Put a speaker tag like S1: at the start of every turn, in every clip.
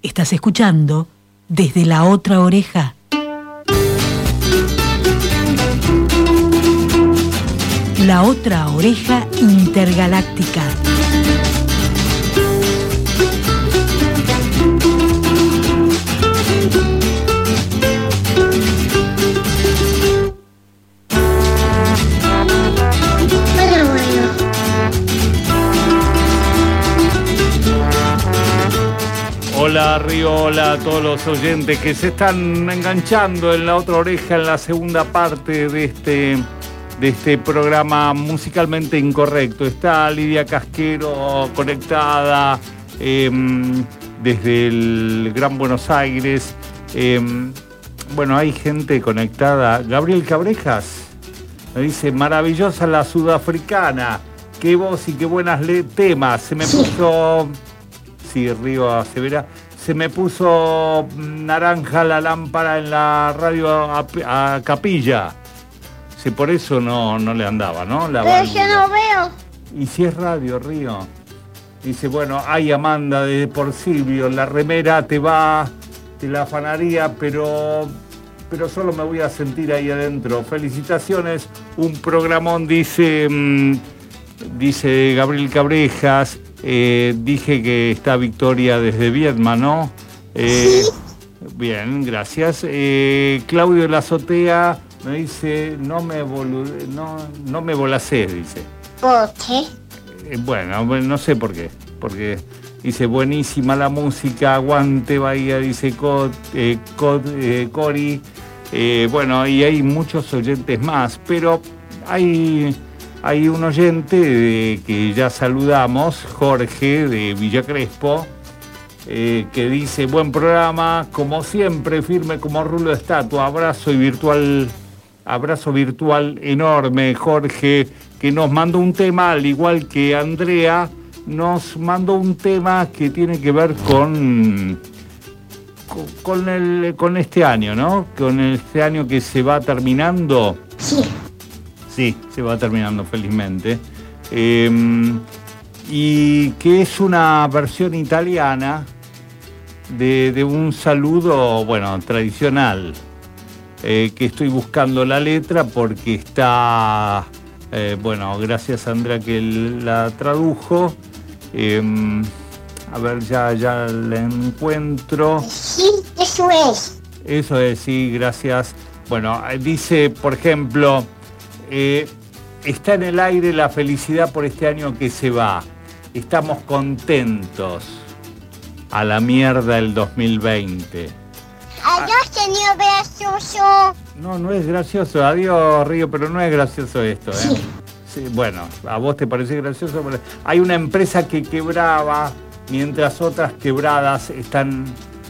S1: Estás escuchando Desde la Otra Oreja. La Otra Oreja Intergaláctica.
S2: Hola Río, hola a todos los oyentes que se están enganchando en La Otra Oreja en la segunda parte de este programa musicalmente incorrecto. Está Lidia Casquero conectada desde el Gran Buenos Aires. Bueno, hay gente conectada. Gabriel Cabrejas me dice, maravillosa la sudafricana. Qué voz y qué buenas temas. Se me puso... Sí, Río asevera. Se me puso naranja la lámpara en la radio a capilla. Sí, por eso no le andaba, ¿no?
S3: Pero yo no veo.
S2: Y si es radio, Río. Dice, bueno, ay, Amanda de Porcilio, la remera te la afanaría, pero solo me voy a sentir ahí adentro. Felicitaciones, un programón, dice Gabriel Cabrejas. Dije que está Victoria desde Viedma, ¿no?
S3: Sí.
S2: Bien, gracias. Claudio de la Azotea me dice, no me volacés, dice.
S3: ¿Por qué?
S2: Bueno, no sé por qué. Porque dice, buenísima la música, aguante Bahía, dice Cori. Bueno, y hay muchos oyentes más, pero hay un oyente que ya saludamos, Jorge de Villa Crespo, que dice, buen programa, como siempre, firme como rulo de estatua, abrazo virtual enorme, Jorge, que nos mandó un tema, al igual que Andrea, nos mandó un tema que tiene que ver con este año, ¿no? Con este año que se va terminando.
S3: Sí.
S2: Sí, se va terminando felizmente. Y que es una versión italiana de un saludo, bueno, tradicional. Que estoy buscando la letra porque está, bueno, gracias a Andrea que la tradujo. A ver, ya la encuentro.
S3: Sí, eso es.
S2: Eso es, sí, gracias. Bueno, dice, por ejemplo... está en el aire la felicidad por este año que se va. Estamos contentos. A la mierda el 2020.
S3: Adiós, señor gracioso.
S2: No es gracioso. Adiós, Río, pero no es gracioso esto, ¿eh?
S3: Sí.
S2: Sí, bueno, a vos te parece gracioso, pero hay una empresa que quebraba mientras otras quebradas están,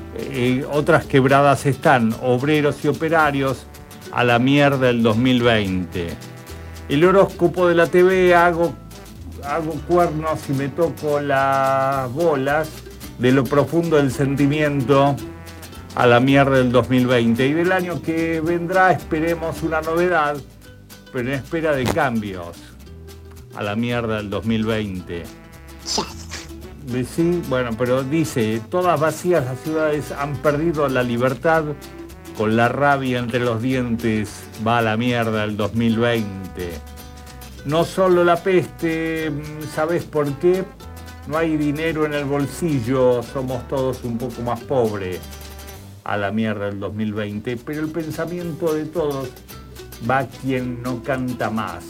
S2: obreros y operarios. A la mierda el 2020. El horóscopo de la TV, hago cuernos y me toco las bolas de lo profundo del sentimiento. A la mierda del 2020. Y del año que vendrá esperemos una novedad, pero en espera de cambios. A la mierda del 2020. Sí, bueno, pero dice, todas vacías las ciudades han perdido la libertad. Con la rabia entre los dientes, va a la mierda el 2020. No solo la peste, ¿sabés por qué? No hay dinero en el bolsillo, somos todos un poco más pobres. A la mierda el 2020. Pero el pensamiento de todos va a quien no canta más.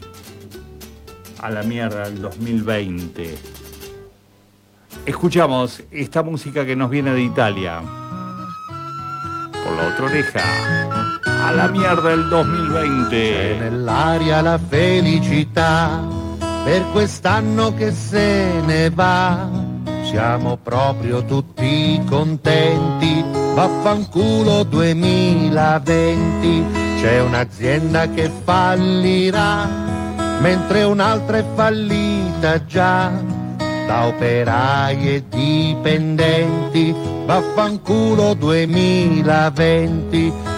S2: A la mierda el 2020. Escuchamos esta música que nos viene de Italia. Por la otra oreja, a la mierda il 2020.
S4: C'è nell'aria la felicità per quest'anno che se ne va. Siamo proprio tutti contenti, vaffanculo 2020. C'è un'azienda che fallirà, mentre un'altra è fallita già. Da operai e dipendenti, vaffanculo 2020,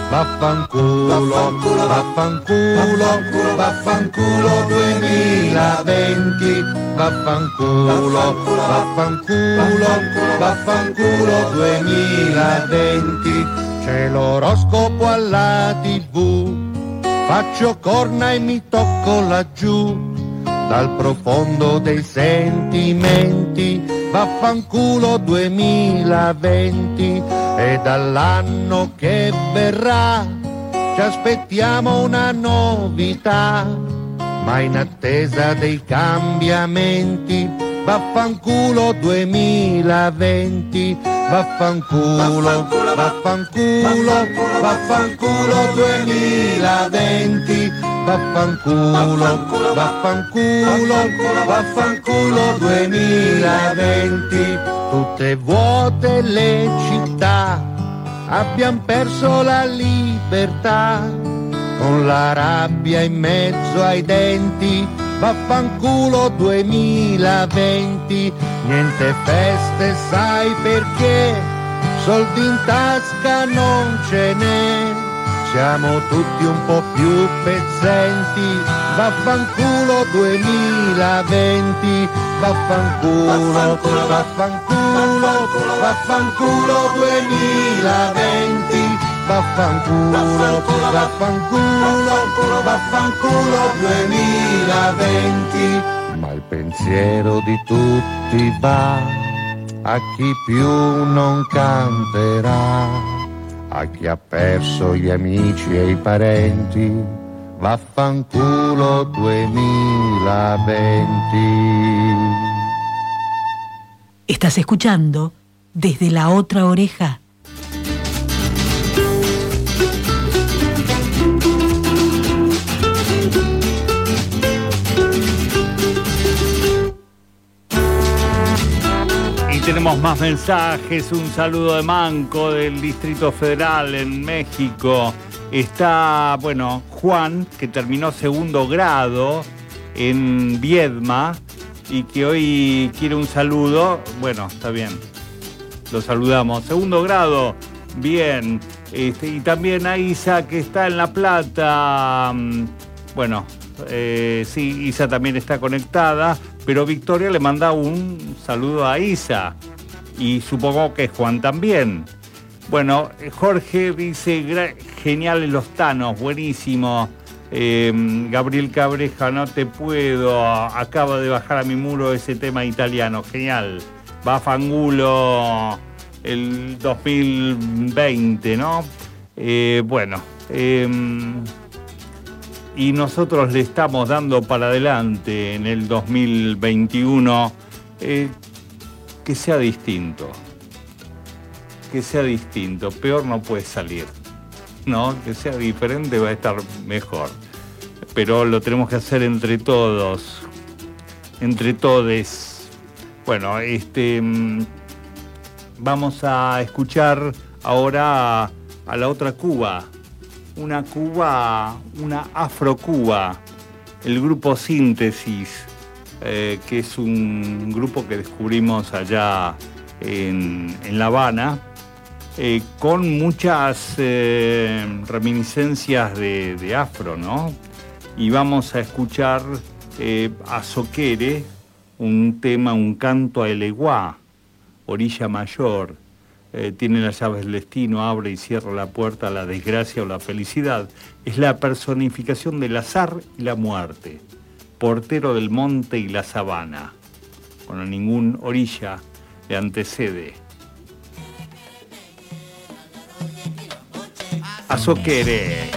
S4: Vaffanculo, vaffanculo, vaffanculo 2020, vaffanculo, vaffanculo, vaffanculo 2020. C'è l'oroscopo alla TV, faccio corna e mi tocco laggiù, dal profondo dei sentimenti, vaffanculo 2020, e dall'anno che verrà ci aspettiamo una novità, ma in attesa dei cambiamenti, vaffanculo 2020, vaffanculo, vaffanculo, vaffanculo 2020, vaffanculo, vaffanculo, vaffanculo 2020. Tutte vuote le città, abbiamo perso la libertà, con la rabbia in mezzo ai denti, vaffanculo 2020. Niente feste, sai perché? Soldi in tasca non ce n'è, siamo tutti un po' più pezzenti, vaffanculo 2020, vaffanculo, vaffanculo, vaffanculo 2020, vaffanculo, vaffanculo, vaffanculo 2020. Ma il pensiero di tutti va a chi più non canterà, a chi ha perso gli amici e i parenti, vaffanculo 2020.
S1: Estás escuchando Desde la Otra Oreja.
S2: Tenemos más mensajes, un saludo de Manco del Distrito Federal en México. Está, bueno, Juan, que terminó segundo grado en Viedma y que hoy quiere un saludo. Bueno, está bien, lo saludamos. Segundo grado, bien. Y también a Isa, que está en La Plata. Bueno, sí, Isa también está conectada. Pero Victoria le manda un saludo a Isa y supongo que Juan también. Bueno, Jorge dice, geniales los Thanos, buenísimo. Gabriel Cabreja, no te puedo, acaba de bajar a mi muro ese tema italiano, genial. Vaffanculo el 2020, ¿no? Bueno, y nosotros le estamos dando para adelante en el 2021, que sea distinto, peor no puede salir, ¿no? Que sea diferente va a estar mejor, pero lo tenemos que hacer entre todos, entre todes. Bueno, vamos a escuchar ahora a la otra Cuba. Una Cuba, una Afro-Cuba, el grupo Síntesis, que es un grupo que descubrimos allá en La Habana, con muchas reminiscencias de afro, ¿no? Y vamos a escuchar a Soquere, un tema, un canto a Eleguá, orilla mayor. Tiene las llaves del destino, abre y cierra la puerta a la desgracia o la felicidad. Es la personificación del azar y la muerte, portero del monte y la sabana. Bueno, ningún orilla le antecede. Azoquere.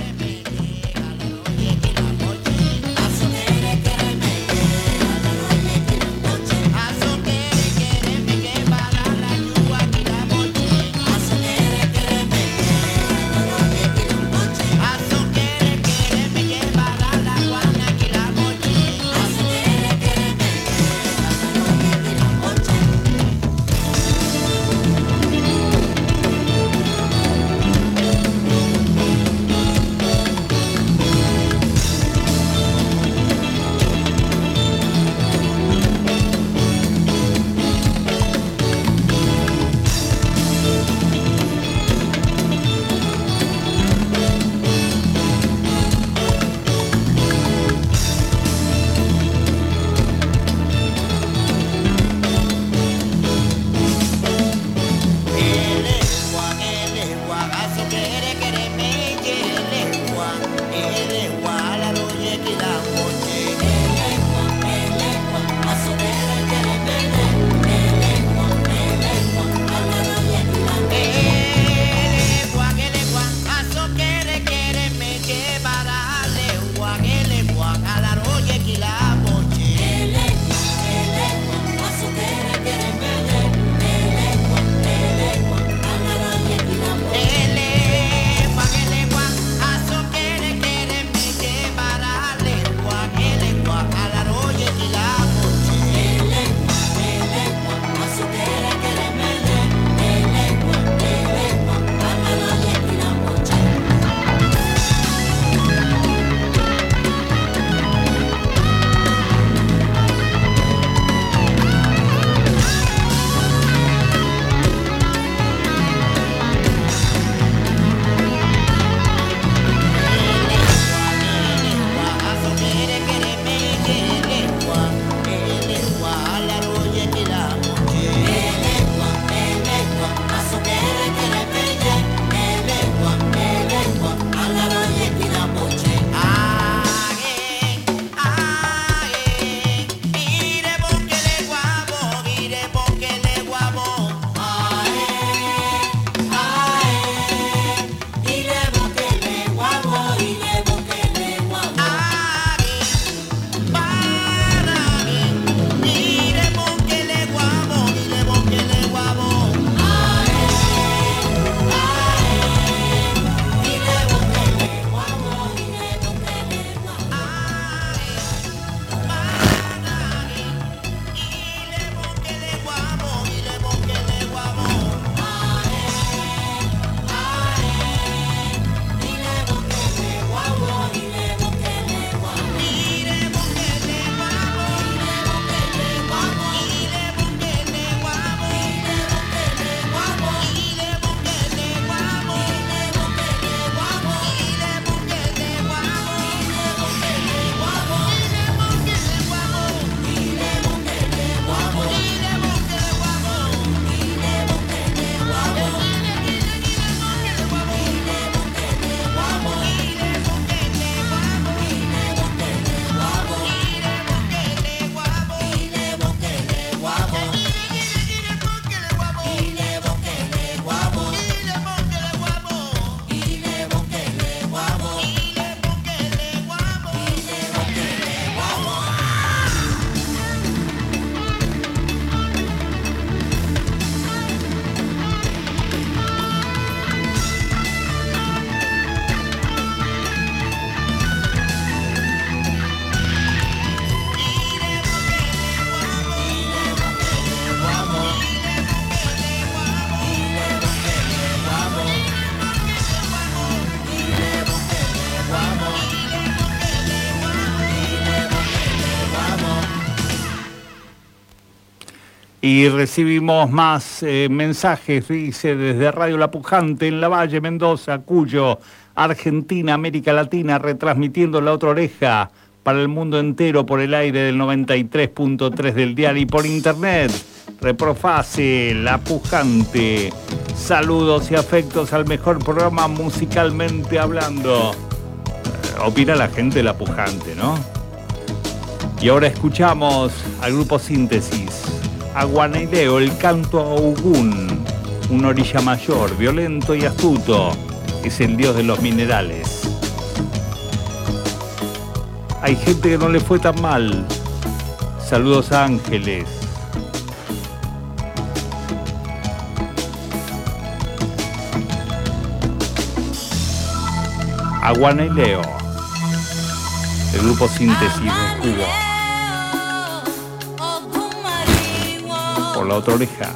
S2: Y recibimos más mensajes, dice, desde Radio La Pujante en La Valle, Mendoza, Cuyo, Argentina, América Latina, retransmitiendo La Otra Oreja para el mundo entero por el aire del 93.3 del dial y por internet. Reprofase, La Pujante. Saludos y afectos al mejor programa musicalmente hablando. Opina la gente de La Pujante, ¿no? Y ahora escuchamos al grupo Síntesis. Aguanileo, el canto a Ogún, un orilla mayor, violento y astuto, es el dios de los minerales. Hay gente que no le fue tan mal. Saludos a Ángeles. Aguanileo, el grupo Síntesis de Cuba. Por La Otra Oreja.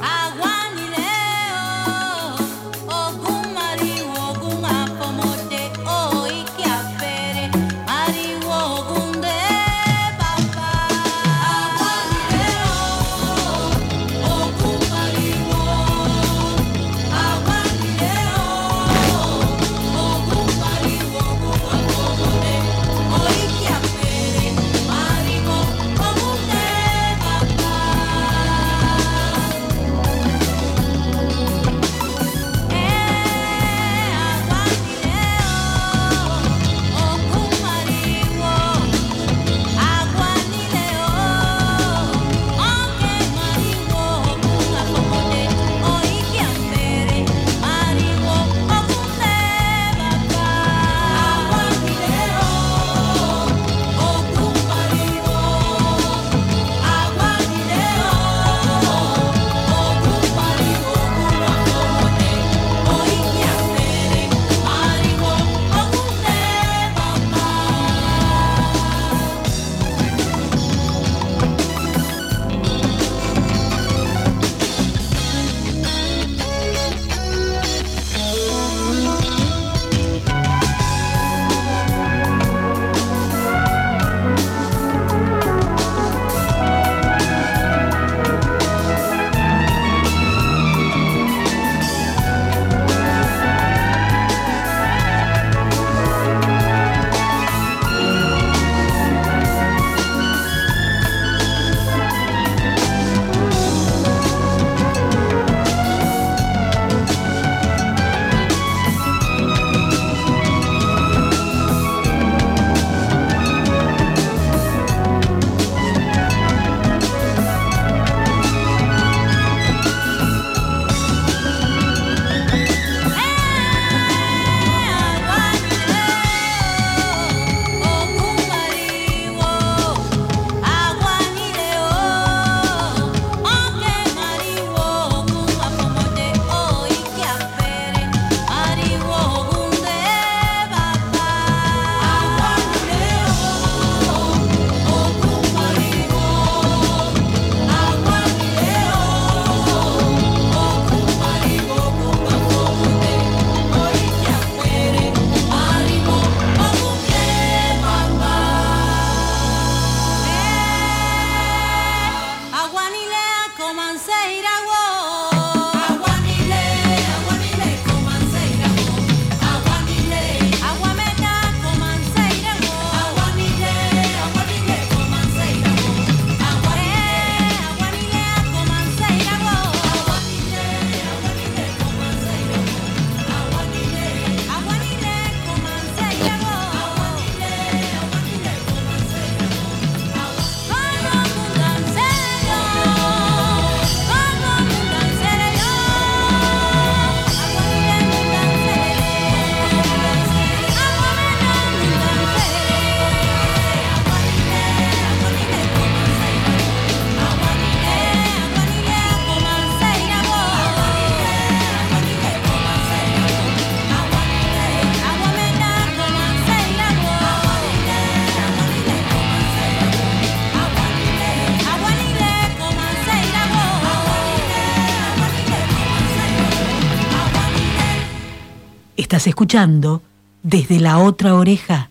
S1: Estás escuchando Desde la Otra Oreja.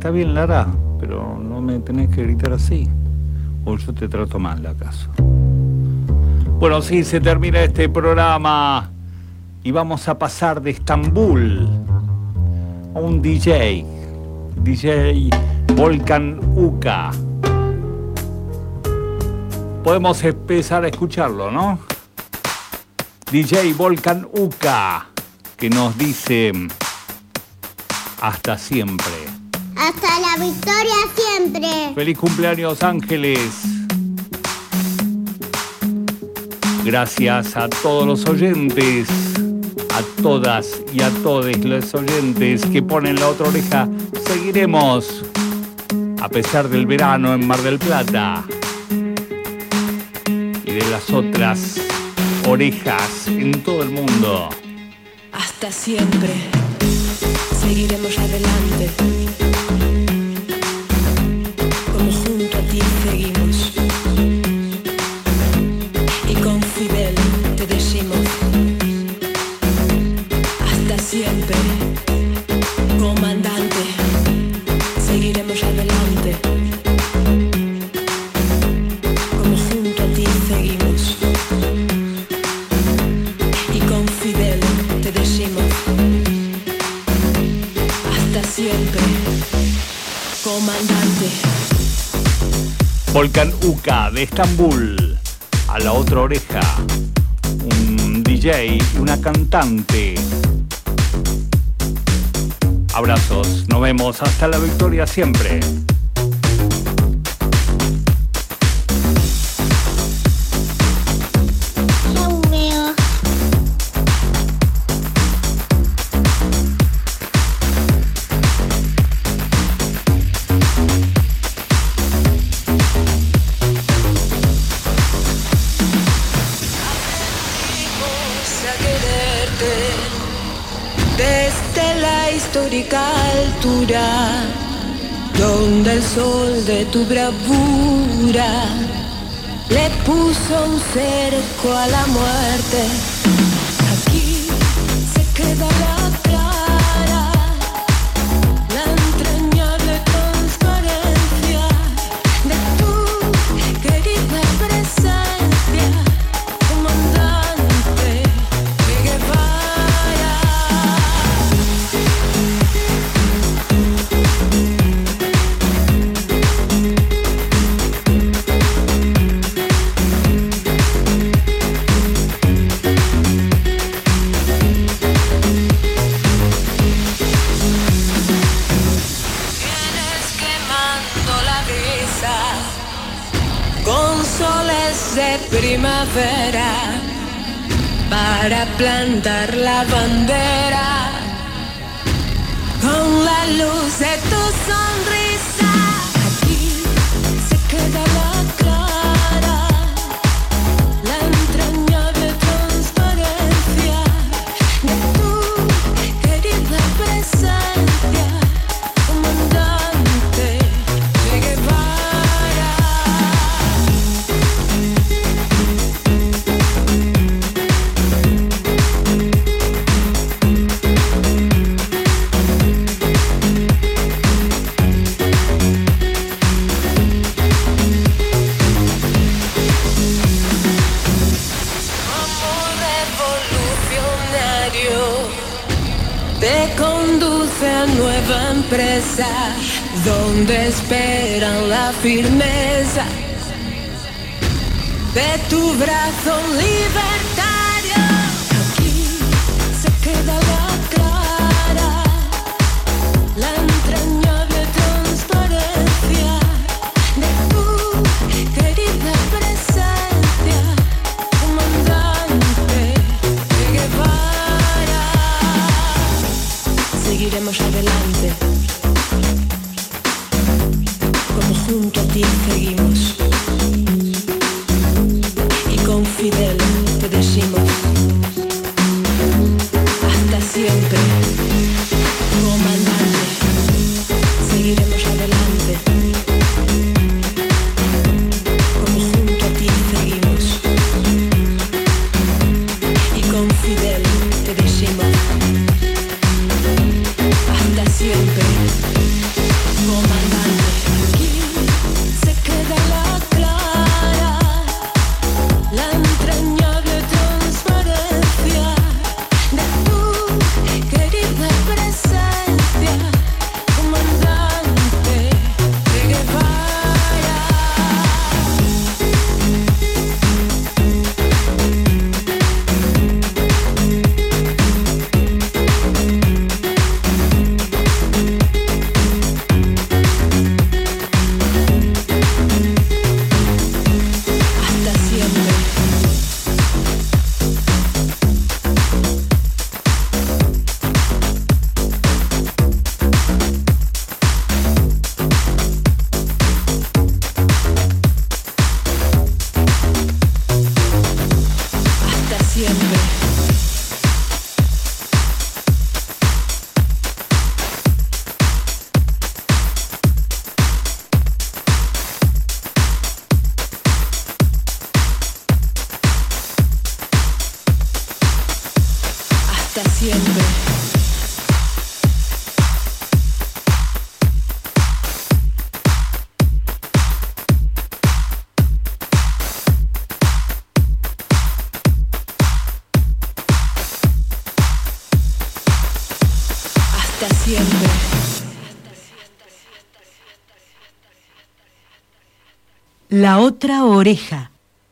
S2: está bien, Lara, pero no me tenés que gritar así. O yo te trato mal, ¿acaso? Bueno, sí, se termina este programa y vamos a pasar de Estambul a un DJ Volkan Uka. Podemos empezar a escucharlo, ¿no? DJ Volkan Uka, que nos dice hasta siempre.
S3: Hasta la victoria siempre.
S2: Feliz cumpleaños, Ángeles. Gracias a todos los oyentes, a todas y a todos los oyentes que ponen la otra oreja. Seguiremos a pesar del verano en Mar del Plata y de las otras orejas en todo el mundo.
S5: Hasta siempre seguiremos adelante, como junto a ti seguimos, y con Fidel te decimos hasta siempre, comandante, seguiremos adelante, como junto a ti seguimos, y con Fidel te decimos hasta siempre, comandante.
S2: Volkan Uka de Estambul, a la otra oreja, un DJ y una cantante. Abrazos, nos vemos, hasta la victoria siempre.
S5: Desde la histórica altura, donde el sol de tu bravura le puso un cerco a la muerte. Aquí se queda la clara, la entrañable transparencia de tu querida presencia, comandante Che Guevara. Con soles de primavera para plantar la bandera, con la luz de tu sonrisa. Aquí se queda la clara, la entrañable transparencia de tu querida presencia, comandante Che Guevara. Te conduce a nueva empresa, donde esperan la firmeza de tu brazo libertario. Aquí se queda la clara, la entrañable transparencia de tu querida presencia, comandante Che Guevara. Seguiremos adelante, como junto a ti seguimos, y con Fidel te decimos hasta siempre, comandante. Seguiremos adelante, como junto a ti seguimos, y con Fidel te decimos hasta siempre, comandante.
S1: La otra oreja.